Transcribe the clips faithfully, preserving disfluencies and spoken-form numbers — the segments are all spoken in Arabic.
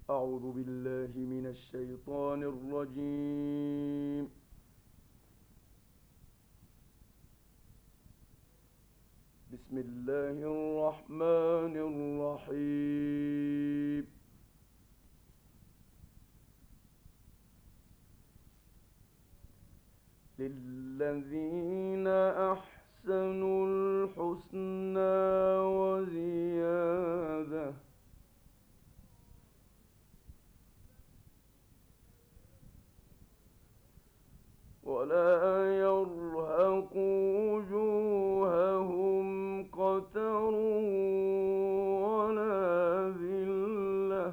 أعوذ بالله من الشيطان الرجيم. بسم الله الرحمن الرحيم. للذين أحسنوا الحسنى وزيادة ولا يرهق وجوههم قتر ولا ذلة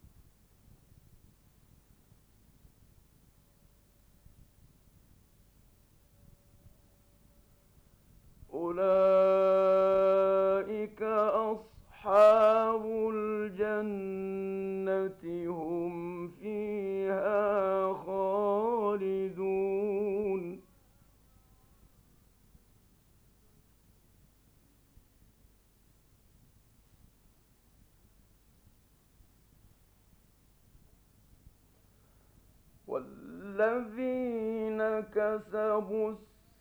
أولئك أصحاب الجنة هم فيها خالدون. والذين كسبوا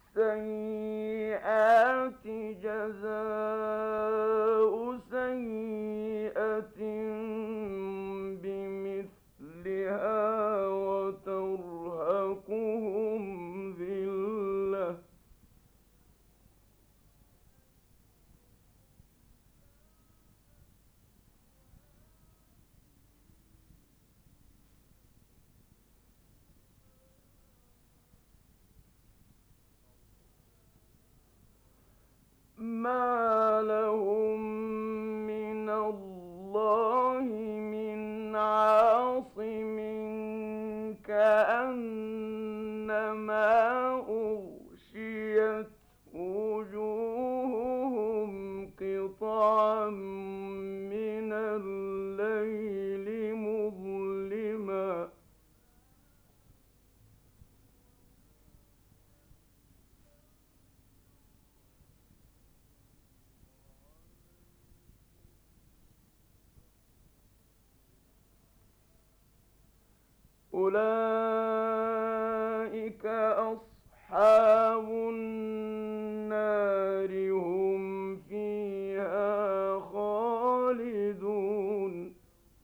السيئات جزاء سيئة بمثلها وترهقهم ذلة ما لهم من الله من عاصم كأنما أغشيت وجوههم قطعا من الليل مظلما أولئك أصحاب النار هم فيها خالدون.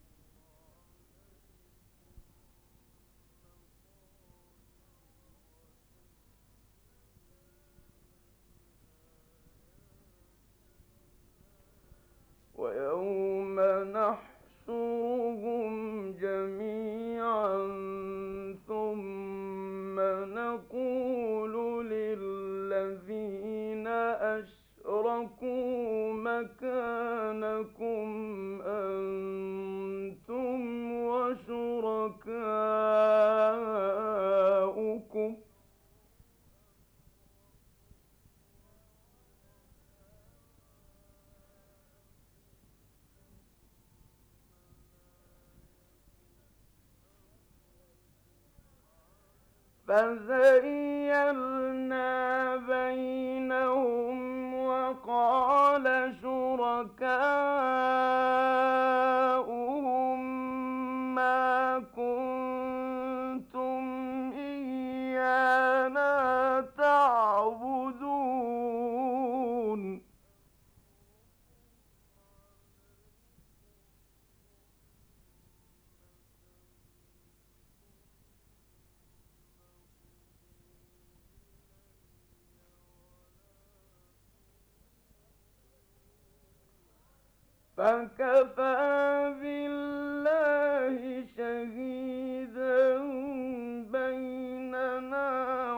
ويوم نحشرهم جميعا ثم نقول للذين أشركوا مكانكم أنتم وشركاؤكم فزيّلنا بينهم وقال شركاؤهم ما كنتم إيانا تعبدون فكفى بالله شهيدا بيننا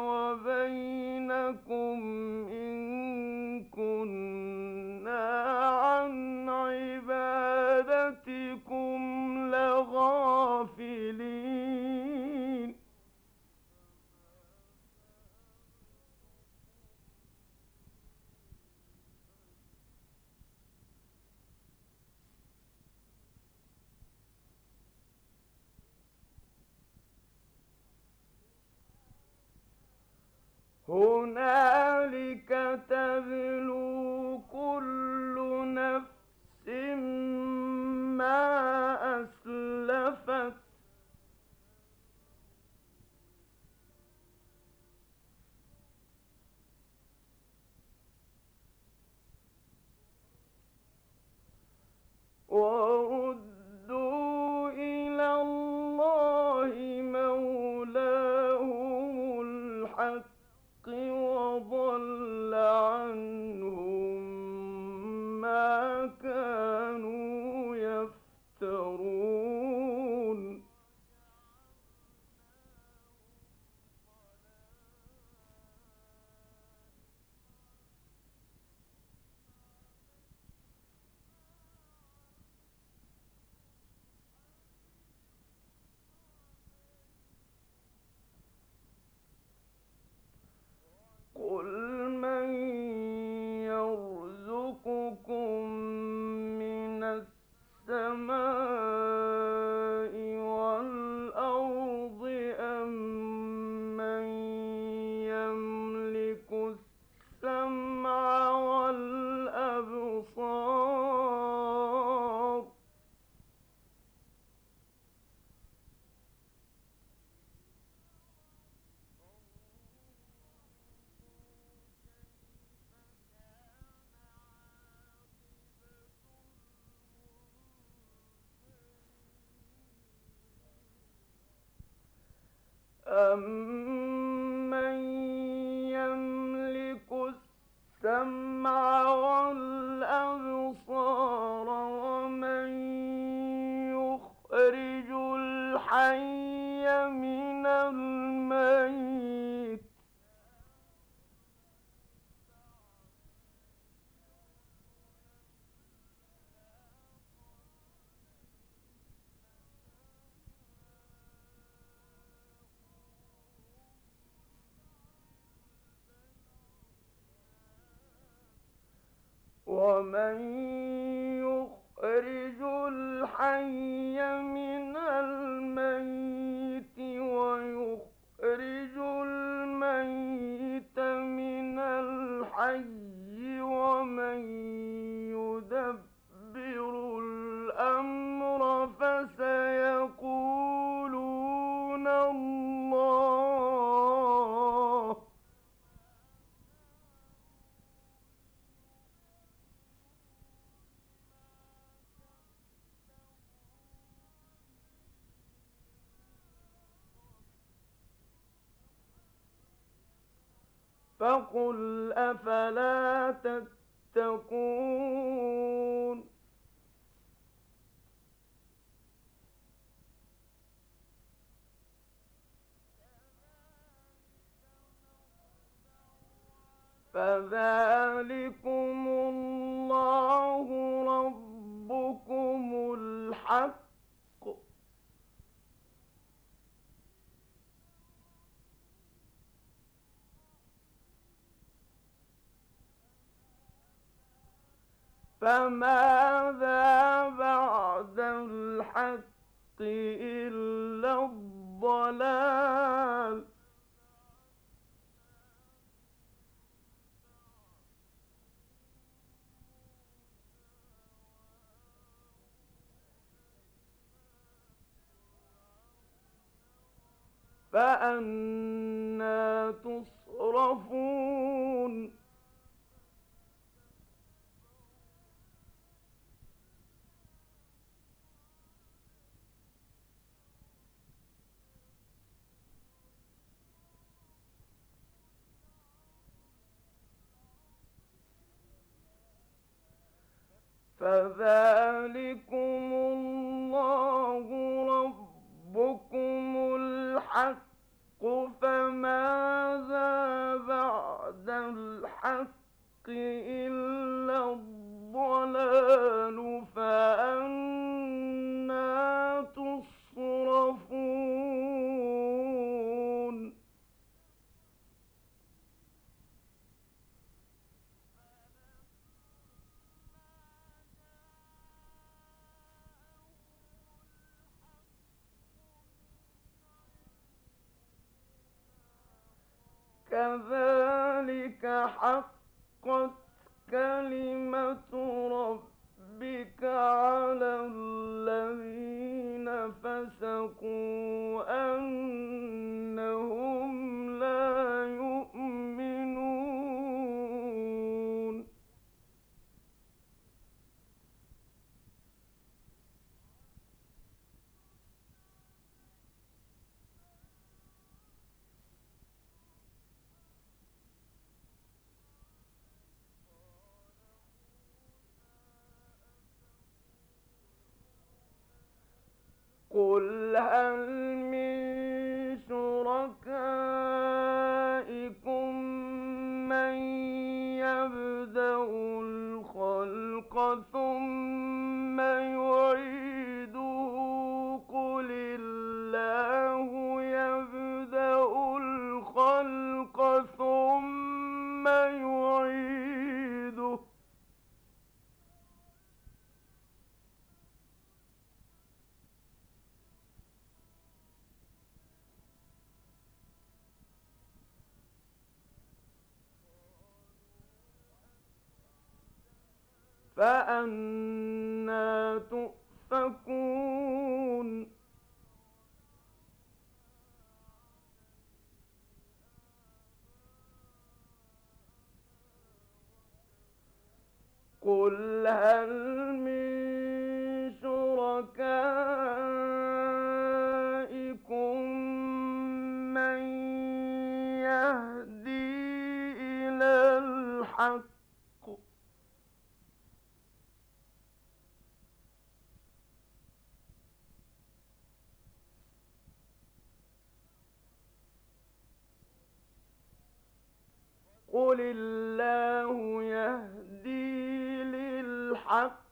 وبينكم إن كنا عن عبادتكم لغافلين. السماء والأرض أمن يملك السمع والأبصار أَمَّن يَمْلِكُ السَّمْعَ وَالْأَبْصَارَ وَمَن يُخْرِجُ الْحَيَّ مِنَ الْمَيِّتِ وَمَن يُخْرِجُ الْحَيَّ مِنَ الْمَيِّتِ وَيُخْرِجُ الْمَيِّتَ مِنَ الْحَيِّ وَمَن يُدَبِّرُ الْأَمْرَ فَسَيَقُولُونَ اللَّهُ ۚ فَقُلْ أَفَلَا تَتَّقُونَ فَذَٰلِكُمُ اللَّهُ رَبُّكُمُ الْحَقُّ ۖ فَمَاذَا بَعْدَ الْحَقِّ إِلَّا الضَّلَالُ ۖ فَأَنَّىٰ تُصْرَفُونَ فَذَٰلِكُمُ اللَّهُ رَبُّكُمُ الْحَقُّ ۖ فَمَاذَا بَعْدَ الْحَقِّ إِلَّا الضَّلَالُ ۖ فَأَنَّىٰ تُصْرَفُونَ كَذَٰلِكَ حَقَّتْ كَلِمَةُ رَبِّكَ عَلَى الَّذِينَ فَسَقُوا أَنَّهُمْ لَا يُؤْمِنُونَ قُلْ هَلْ مِن شُرَكَائِكُم مَّن يَبْدَأُ الْخَلْقَ ثُمَّ يُعِيدُهُ ۖ قُلِ اللَّهُ يَبْدَأُ الْخَلْقَ ثُمَّ يُعِيدُهُ ۖ فأنى تؤفكون قل هل من شركائكم من يهدي إلى الحق قل الله يهدي للحق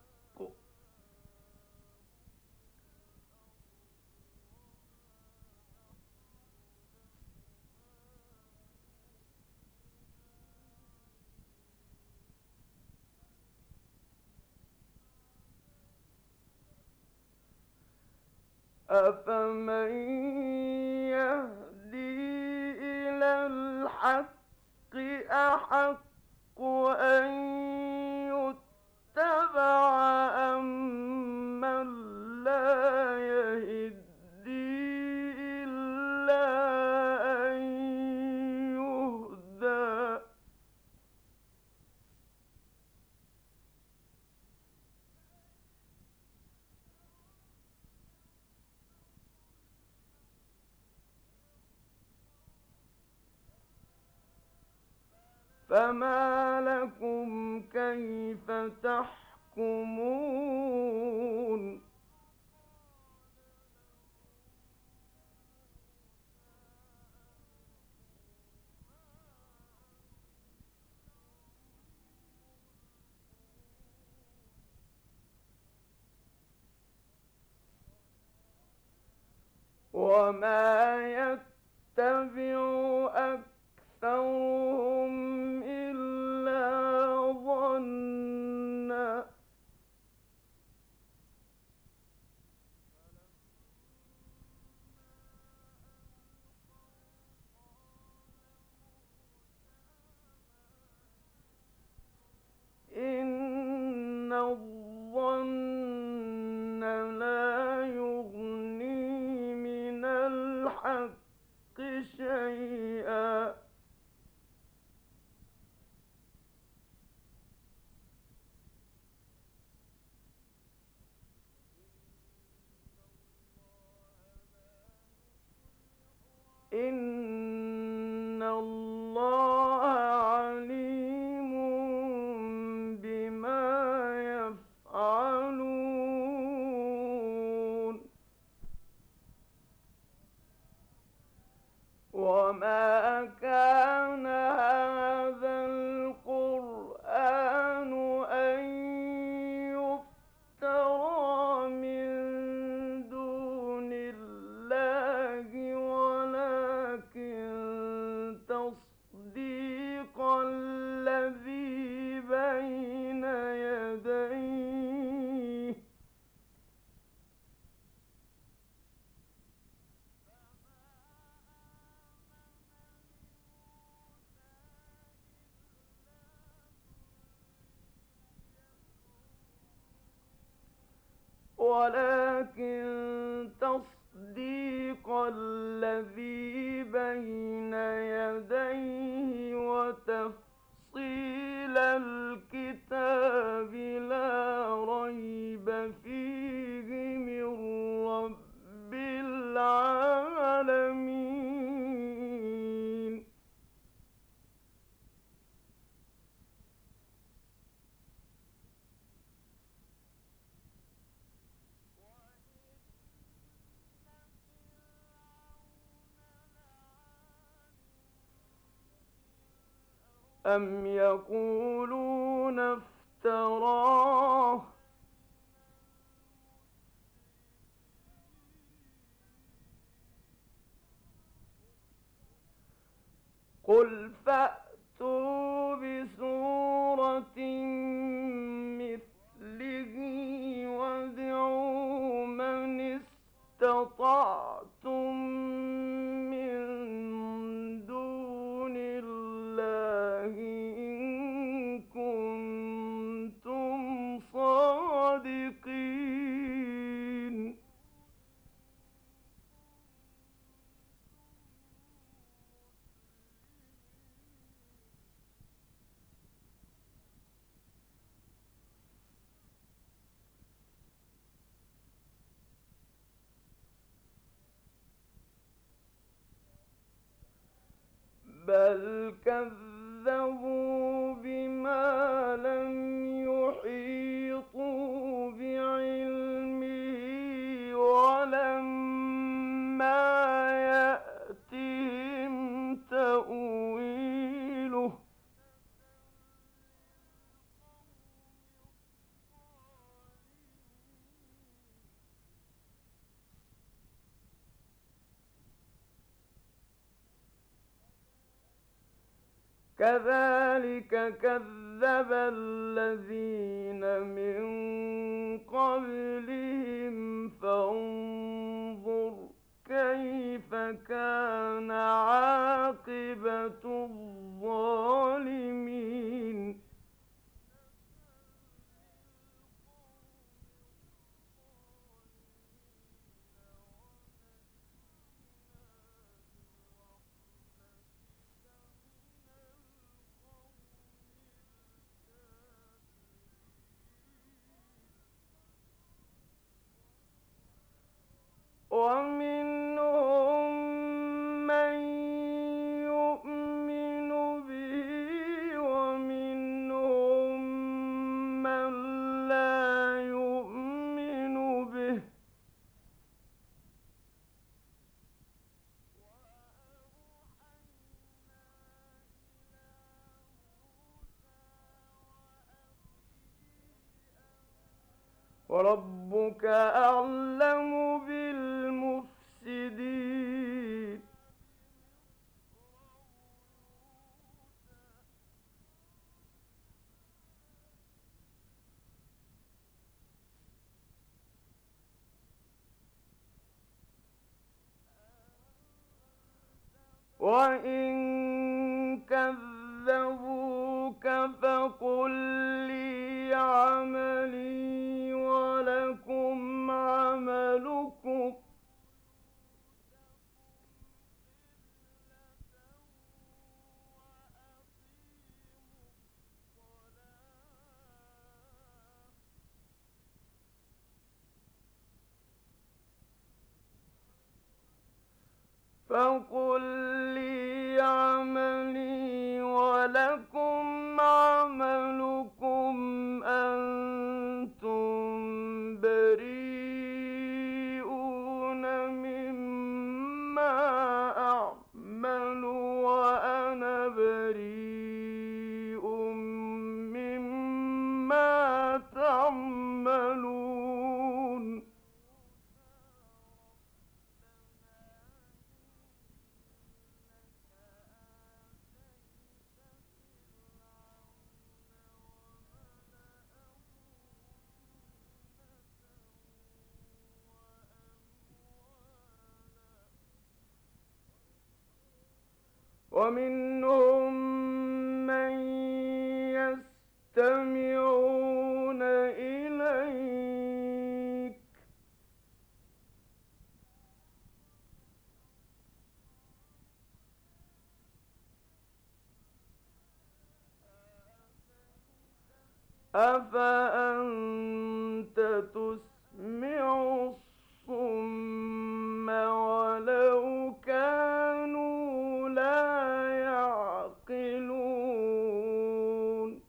أفمن يهدي إلى الحق أحق أن يتبع أمن لا يهدي إلا أن يهدى فما لكم كيف تحكمون وما يتبع أكثرهم إلا ظنا إن الظن لا يغني من الحق شيئا إن الله عليم بما يفعلون وما كان هذا القرآن أن يفترى من دون الله ولكن تصديق الذي بين يديه ولكن تصديق الذي بين يديه وتفصيل الكتاب لا ريب فيه من رب العالمين أم يقولون افتراه قل فأتوا بسورة مثله وادعوا من استطعتم من دون الله إن كنتم بل كذبوا بما لم يحيطوا بعلمه ولما يأتهم تأويله كذلك كذب الذين من قبلهم فانظر كيف كان عاقبة الظالمين ومنهم من يؤمن به ومنهم من لا يؤمن به وربك أعلم بالمفسدين وإن كذبوك فقل لي عملي ولكم عملكم فقل لي عملي ولكم عملكم أنتم بريئون مما أعمل وأنا بريء مما تعملون ومنهم من يستمعون إليك أفأنت تسمع الصم ولو كانوا لا يعقلون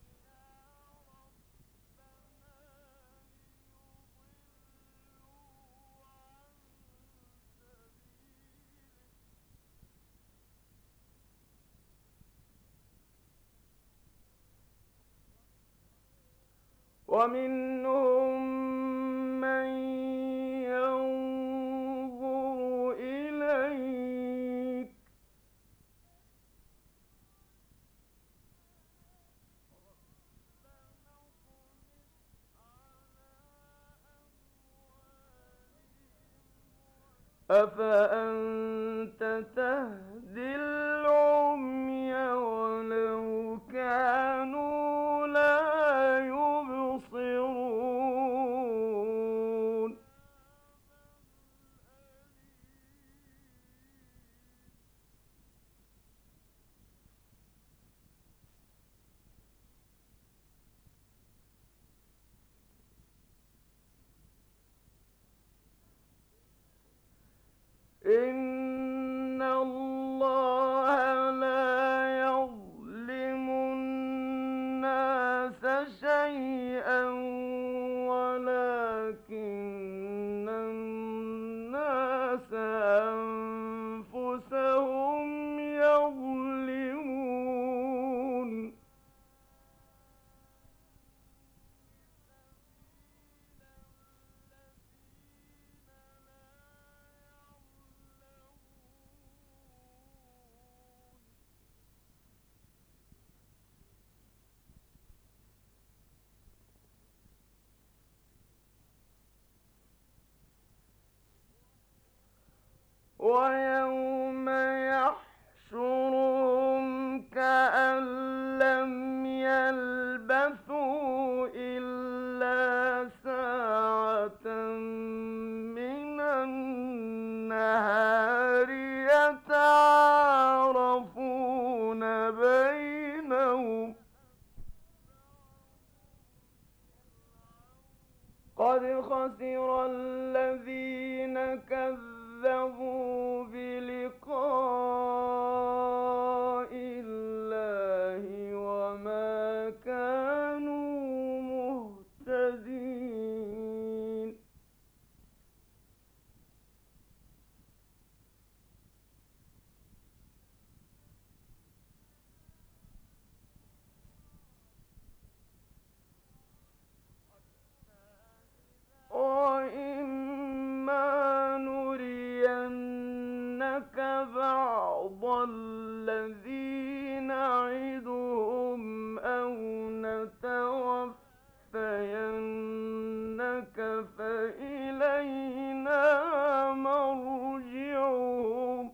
ومنهم من ينظر إليك أفأنت تهدي العمي ولو كانوا لا يبصرون إن الله ويوم يحشرهم كأن لم يلبثوا إلا ساعة من النهار يتعارفون بينهم قد خسر الذين كذبوا بلقاء الله وما كانوا مهتدين وَإِمَّا نُرِيَنَّكَ بَعْضَ الَّذِي نَعِدُهُمْ أَوْ نَتَوَفَّيَنَّكَ فَإِلَيْنَا مَرْجِعُهُمْ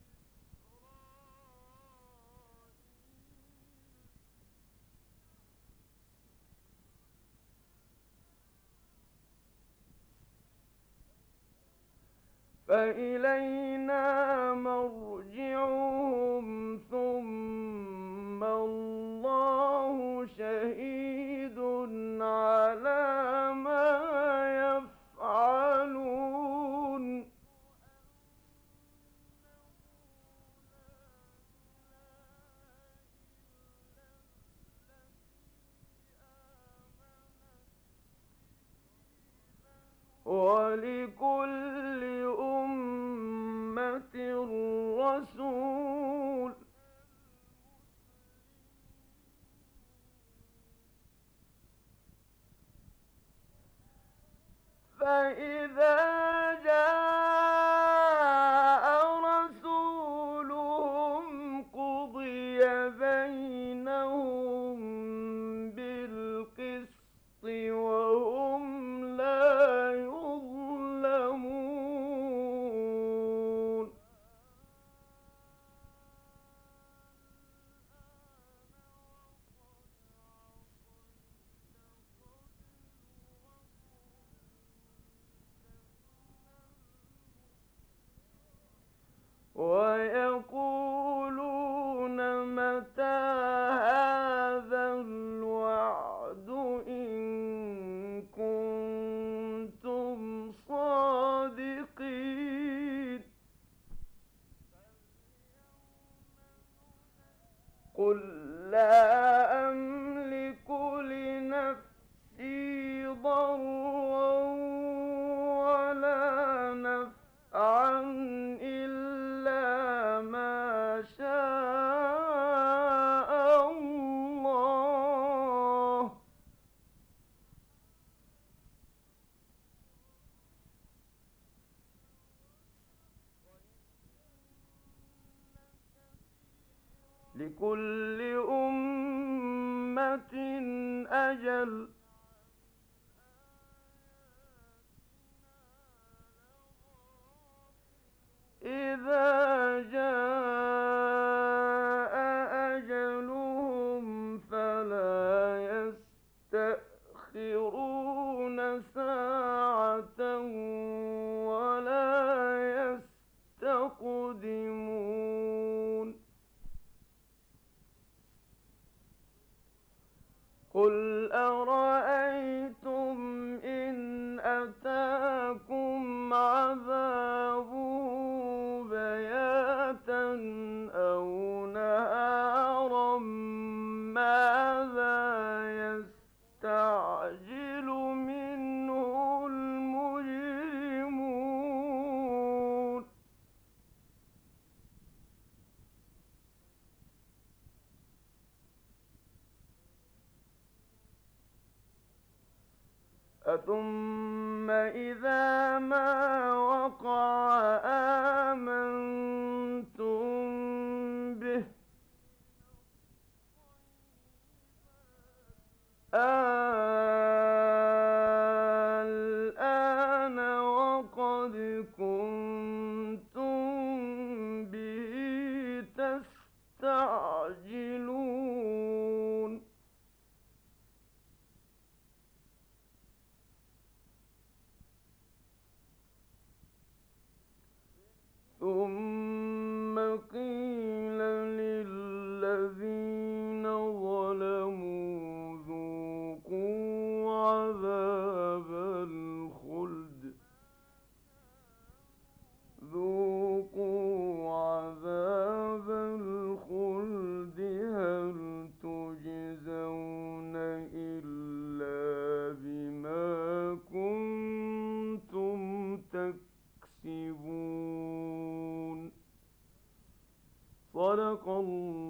فإلينا مرجعهم ثم الله شهيد على ما يفعلون ولكل أمة رسول فإذا جاء رسولهم قضي بينهم بالقسط وهم لا يظلمون ويقولون متى هذا الوعد إن كنتم صادقين قل لا أملك لنفسي ضرا ولا نفعا إلا ما شاء الله لكل أمة أجل إذا جاء أجلهم فلا يستأخرون ساعة ولا يستقدمون قل أرأيتم إن أتاكم عذابه بياتا أو نهارا ماذا يستعجل منه المجرمون أثم إذا ما وقع آمنتم به الآن وقد كنتم صدق الله